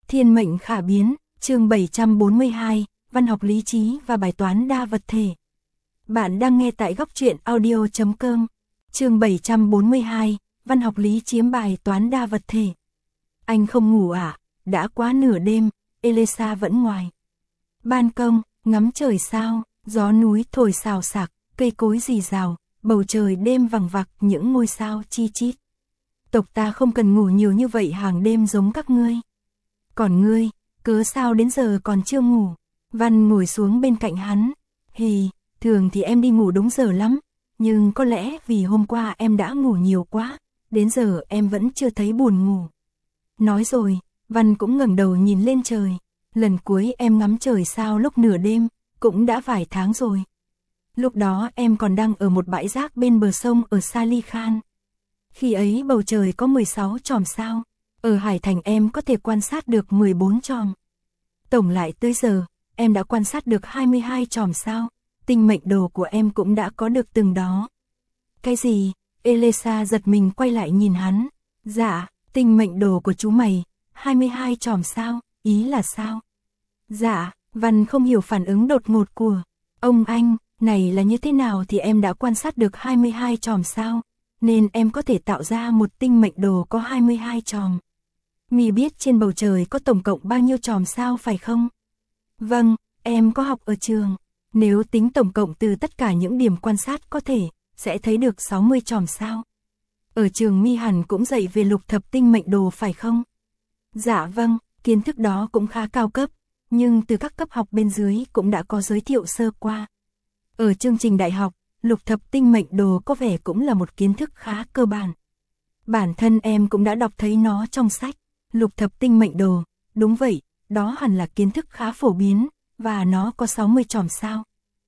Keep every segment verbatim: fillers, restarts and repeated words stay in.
Thiên mệnh khả biến, chương bảy trăm bốn mươi hai, văn học lý trí và bài toán đa vật thể. Bạn đang nghe tại góc truyện audio chấm com. Chương bảy trăm bốn mươi hai, văn học lý chiếm bài toán đa vật thể. Anh không ngủ à? Đã quá nửa đêm, Elisa vẫn ngoài ban công, ngắm trời sao, gió núi thổi xào xạc, cây cối rì rào, bầu trời đêm vằng vặc những ngôi sao chi chít. Tộc ta không cần ngủ nhiều như vậy hàng đêm giống các ngươi. Còn ngươi, cớ sao đến giờ còn chưa ngủ? Văn ngồi xuống bên cạnh hắn. Hì, thường thì em đi ngủ đúng giờ lắm, nhưng có lẽ vì hôm qua em đã ngủ nhiều quá, đến giờ em vẫn chưa thấy buồn ngủ. Nói rồi, Văn cũng ngẩng đầu nhìn lên trời. Lần cuối em ngắm trời sao lúc nửa đêm, cũng đã vài tháng rồi. Lúc đó em còn đang ở một bãi rác bên bờ sông ở Salih Khan. Khi ấy bầu trời có mười sáu chòm sao, ở Hải Thành em có thể quan sát được mười bốn chòm. Tổng lại tới giờ, em đã quan sát được hai mươi hai chòm sao, tinh mệnh đồ của em cũng đã có được từng đó. Cái gì? Elisa giật mình quay lại nhìn hắn. Dạ, tinh mệnh đồ của chú mày, hai mươi hai chòm sao, ý là sao? Dạ, Văn không hiểu phản ứng đột ngột của ông anh, này là như thế nào thì em đã quan sát được hai mươi hai chòm sao, nên em có thể tạo ra một tinh mệnh đồ có hai mươi hai chòm. Mì biết trên bầu trời có tổng cộng bao nhiêu chòm sao phải không? Vâng, em có học ở trường. Nếu tính tổng cộng từ tất cả những điểm quan sát có thể, sẽ thấy được sáu mươi chòm sao. Ở trường Mi hẳn cũng dạy về lục thập tinh mệnh đồ phải không? Dạ vâng, kiến thức đó cũng khá cao cấp, nhưng từ các cấp học bên dưới cũng đã có giới thiệu sơ qua. Ở chương trình đại học, lục thập tinh mệnh đồ có vẻ cũng là một kiến thức khá cơ bản. Bản thân em cũng đã đọc thấy nó trong sách. Lục thập tinh mệnh đồ, đúng vậy, đó hẳn là kiến thức khá phổ biến, và nó có sáu mươi chòm sao.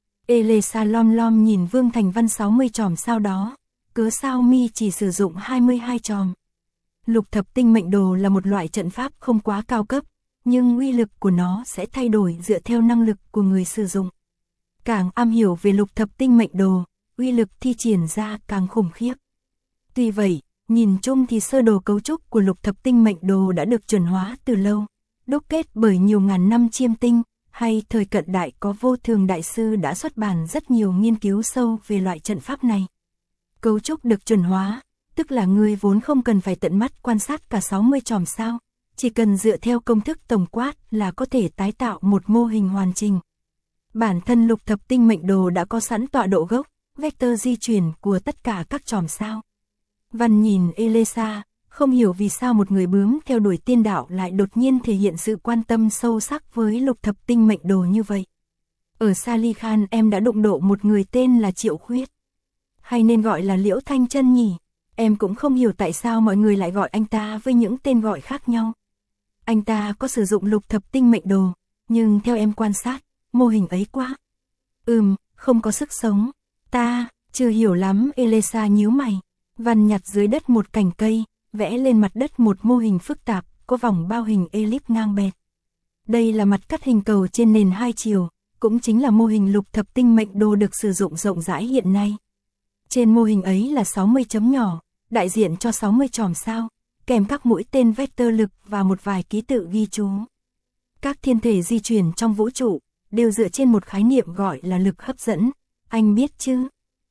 Elisa lom lom nhìn Vương Thành Văn sáu mươi chòm sao đó, cớ sao mi chỉ sử dụng hai mươi hai chòm. Lục thập tinh mệnh đồ là một loại trận pháp không quá cao cấp, nhưng uy lực của nó sẽ thay đổi dựa theo năng lực của người sử dụng. Càng am hiểu về lục thập tinh mệnh đồ, uy lực thi triển ra càng khủng khiếp. Tuy vậy, nhìn chung thì sơ đồ cấu trúc của lục thập tinh mệnh đồ đã được chuẩn hóa từ lâu, đúc kết bởi nhiều ngàn năm chiêm tinh, hay thời cận đại có Vô Thường Đại Sư đã xuất bản rất nhiều nghiên cứu sâu về loại trận pháp này. Cấu trúc được chuẩn hóa, tức là người vốn không cần phải tận mắt quan sát cả sáu mươi chòm sao, chỉ cần dựa theo công thức tổng quát là có thể tái tạo một mô hình hoàn chỉnh. Bản thân lục thập tinh mệnh đồ đã có sẵn tọa độ gốc, vector di chuyển của tất cả các chòm sao. Văn nhìn Elisa, không hiểu vì sao một người bướm theo đuổi tiên đạo lại đột nhiên thể hiện sự quan tâm sâu sắc với lục thập tinh mệnh đồ như vậy. Ở Salih Khan em đã đụng độ một người tên là Triệu Khuyết. Hay nên gọi là Liễu Thanh Chân nhỉ? Em cũng không hiểu tại sao mọi người lại gọi anh ta với những tên gọi khác nhau. Anh ta có sử dụng lục thập tinh mệnh đồ, nhưng theo em quan sát, mô hình ấy quá. Ừm, không có sức sống. Ta, chưa hiểu lắm. Elisa nhíu mày. Văn nhặt dưới đất một cành cây, vẽ lên mặt đất một mô hình phức tạp, có vòng bao hình elip ngang bẹt. Đây là mặt cắt hình cầu trên nền hai chiều, cũng chính là mô hình lục thập tinh mệnh đồ được sử dụng rộng rãi hiện nay. Trên mô hình ấy là sáu mươi chấm nhỏ, đại diện cho sáu mươi chòm sao, kèm các mũi tên vector lực và một vài ký tự ghi chú. Các thiên thể di chuyển trong vũ trụ đều dựa trên một khái niệm gọi là lực hấp dẫn, anh biết chứ?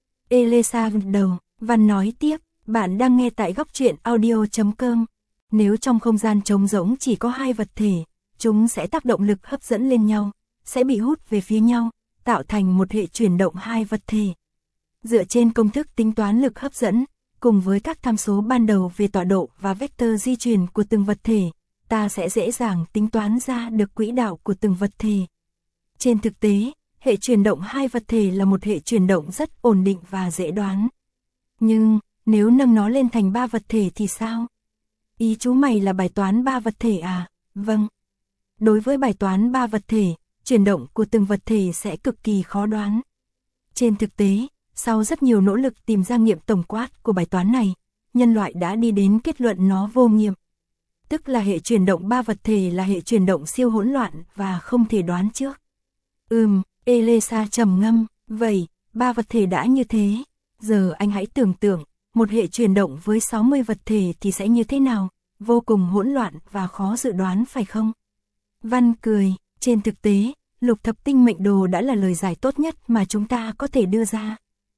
Elisa gật đầu. Văn nói tiếp, bạn đang nghe tại góc truyện audio chấm com. Nếu trong không gian trống rỗng chỉ có hai vật thể, chúng sẽ tác động lực hấp dẫn lên nhau, sẽ bị hút về phía nhau, tạo thành một hệ chuyển động hai vật thể. Dựa trên công thức tính toán lực hấp dẫn, cùng với các tham số ban đầu về tọa độ và vector di chuyển của từng vật thể, ta sẽ dễ dàng tính toán ra được quỹ đạo của từng vật thể. Trên thực tế, hệ chuyển động hai vật thể là một hệ chuyển động rất ổn định và dễ đoán. Nhưng, nếu nâng nó lên thành ba vật thể thì sao? Ý chú mày là bài toán ba vật thể à? Vâng. Đối với bài toán ba vật thể, chuyển động của từng vật thể sẽ cực kỳ khó đoán. Trên thực tế, sau rất nhiều nỗ lực tìm ra nghiệm tổng quát của bài toán này, nhân loại đã đi đến kết luận nó vô nghiệm. Tức là hệ chuyển động ba vật thể là hệ chuyển động siêu hỗn loạn và không thể đoán trước. Ừm, Elisa trầm ngâm, vậy, ba vật thể đã như thế. Giờ anh hãy tưởng tượng, một hệ chuyển động với sáu mươi vật thể thì sẽ như thế nào? vô cùng hỗn loạn và khó dự đoán phải không? Văn cười, trên thực tế, lục thập tinh mệnh đồ đã là lời giải tốt nhất mà chúng ta có thể đưa ra.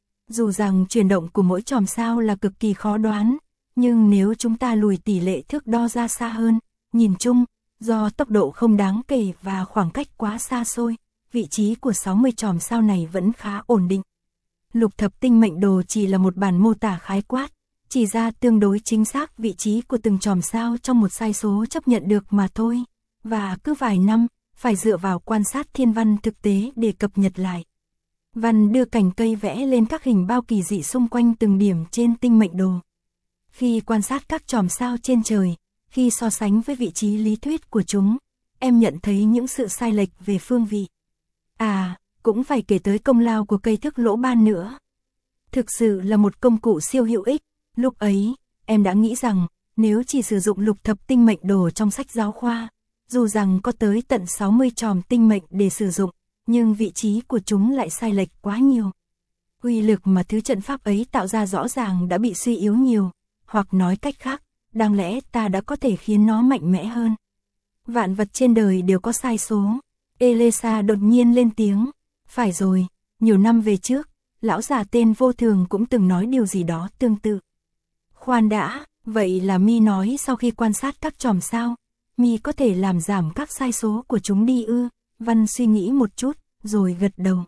Dù rằng chuyển động của mỗi chòm sao là cực kỳ khó đoán, nhưng nếu chúng ta lùi tỷ lệ thước đo ra xa hơn, nhìn chung, do tốc độ không đáng kể và khoảng cách quá xa xôi, vị trí của sáu mươi chòm sao này vẫn khá ổn định. Lục thập tinh mệnh đồ chỉ là một bản mô tả khái quát, chỉ ra tương đối chính xác vị trí của từng chòm sao trong một sai số chấp nhận được mà thôi, và cứ vài năm, phải dựa vào quan sát thiên văn thực tế để cập nhật lại. Văn đưa cành cây vẽ lên các hình bao kỳ dị xung quanh từng điểm trên tinh mệnh đồ. Khi quan sát các chòm sao trên trời, khi so sánh với vị trí lý thuyết của chúng, em nhận thấy những sự sai lệch về phương vị. À, cũng phải kể tới công lao của cây thước lỗ ban nữa. Thực sự là một công cụ siêu hữu ích. Lúc ấy, em đã nghĩ rằng, nếu chỉ sử dụng lục thập tinh mệnh đồ trong sách giáo khoa, dù rằng có tới tận sáu mươi chòm tinh mệnh để sử dụng, nhưng vị trí của chúng lại sai lệch quá nhiều. Uy lực mà thứ trận pháp ấy tạo ra rõ ràng đã bị suy yếu nhiều, hoặc nói cách khác, đáng lẽ ta đã có thể khiến nó mạnh mẽ hơn. Vạn vật trên đời đều có sai số. Elesa đột nhiên lên tiếng. Phải rồi, nhiều năm về trước, lão già tên Vô Thường cũng từng nói điều gì đó tương tự. Khoan đã, vậy là Mi nói sau khi quan sát các chòm sao, Mi có thể làm giảm các sai số của chúng đi ư? Văn suy nghĩ một chút, rồi gật đầu.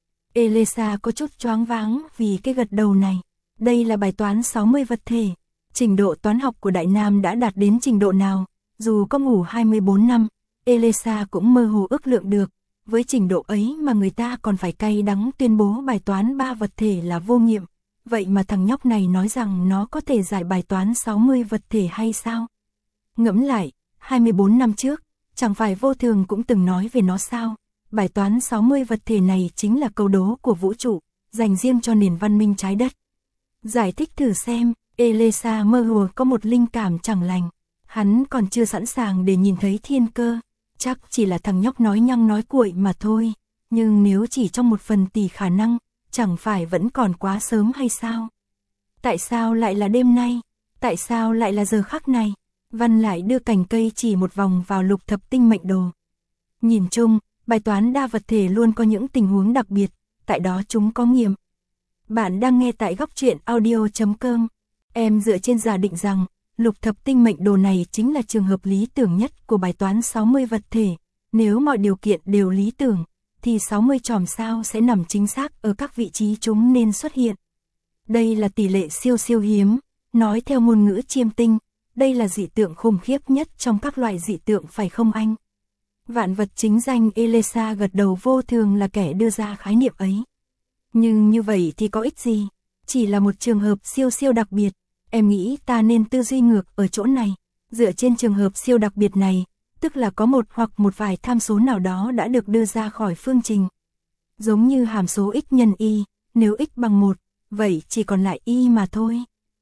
Elesa có chút choáng váng vì cái gật đầu này. Đây là bài toán sáu mươi vật thể. Trình độ toán học của Đại Nam đã đạt đến trình độ nào? Dù có ngủ hai mươi bốn năm, Elesa cũng mơ hồ ước lượng được. Với trình độ ấy mà người ta còn phải cay đắng tuyên bố bài toán ba vật thể là vô nghiệm. Vậy mà thằng nhóc này nói rằng nó có thể giải bài toán sáu mươi vật thể hay sao? Ngẫm lại, hai mươi bốn năm trước, chẳng phải Vô Thường cũng từng nói về nó sao? Bài toán sáu mươi vật thể này chính là câu đố của vũ trụ, dành riêng cho nền văn minh trái đất. Giải thích thử xem. Elesa mơ hồ có một linh cảm chẳng lành. Hắn còn chưa sẵn sàng để nhìn thấy thiên cơ. Chắc chỉ là thằng nhóc nói nhăng nói cuội mà thôi. Nhưng nếu chỉ trong một phần tỷ khả năng, chẳng phải vẫn còn quá sớm hay sao? Tại sao lại là đêm nay? Tại sao lại là giờ khắc này? Văn lại đưa cành cây chỉ một vòng vào lục thập tinh mệnh đồ. Nhìn chung, bài toán đa vật thể luôn có những tình huống đặc biệt, tại đó chúng có nghiệm. Bạn đang nghe tại góc truyện audio chấm com. Em dựa trên giả định rằng, lục thập tinh mệnh đồ này chính là trường hợp lý tưởng nhất của bài toán sáu mươi vật thể. Nếu mọi điều kiện đều lý tưởng, thì sáu mươi chòm sao sẽ nằm chính xác ở các vị trí chúng nên xuất hiện. Đây là tỷ lệ siêu siêu hiếm, nói theo ngôn ngữ chiêm tinh, đây là dị tượng khủng khiếp nhất trong các loại dị tượng phải không anh? Vạn vật chính danh Elesa gật đầu. Vô Thường là kẻ đưa ra khái niệm ấy. Nhưng như vậy thì có ích gì? Chỉ là một trường hợp siêu siêu đặc biệt. Em nghĩ ta nên tư duy ngược ở chỗ này. Dựa trên trường hợp siêu đặc biệt này, tức là có một hoặc một vài tham số nào đó đã được đưa ra khỏi phương trình. Giống như hàm số x nhân y, nếu x bằng một, vậy chỉ còn lại y mà thôi.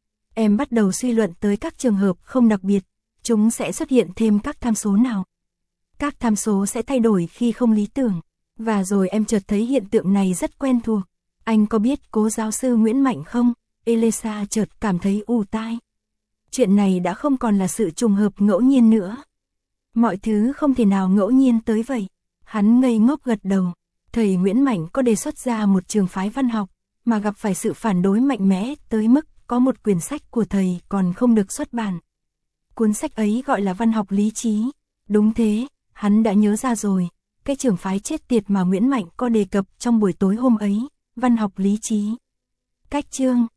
Em bắt đầu suy luận tới các trường hợp không đặc biệt, chúng sẽ xuất hiện thêm các tham số nào. Các tham số sẽ thay đổi khi không lý tưởng. Và rồi em chợt thấy hiện tượng này rất quen thuộc. Anh có biết cố giáo sư Nguyễn Mạnh không? Elesa chợt cảm thấy ù tai. Chuyện này đã không còn là sự trùng hợp ngẫu nhiên nữa. Mọi thứ không thể nào ngẫu nhiên tới vậy. Hắn ngây ngốc gật đầu. Thầy Nguyễn Mạnh có đề xuất ra một trường phái văn học, mà gặp phải sự phản đối mạnh mẽ tới mức có một quyển sách của thầy còn không được xuất bản. Cuốn sách ấy gọi là Văn học lý trí. Đúng thế, hắn đã nhớ ra rồi. Cái trường phái chết tiệt mà Nguyễn Mạnh có đề cập trong buổi tối hôm ấy, văn học lý trí. Cách chương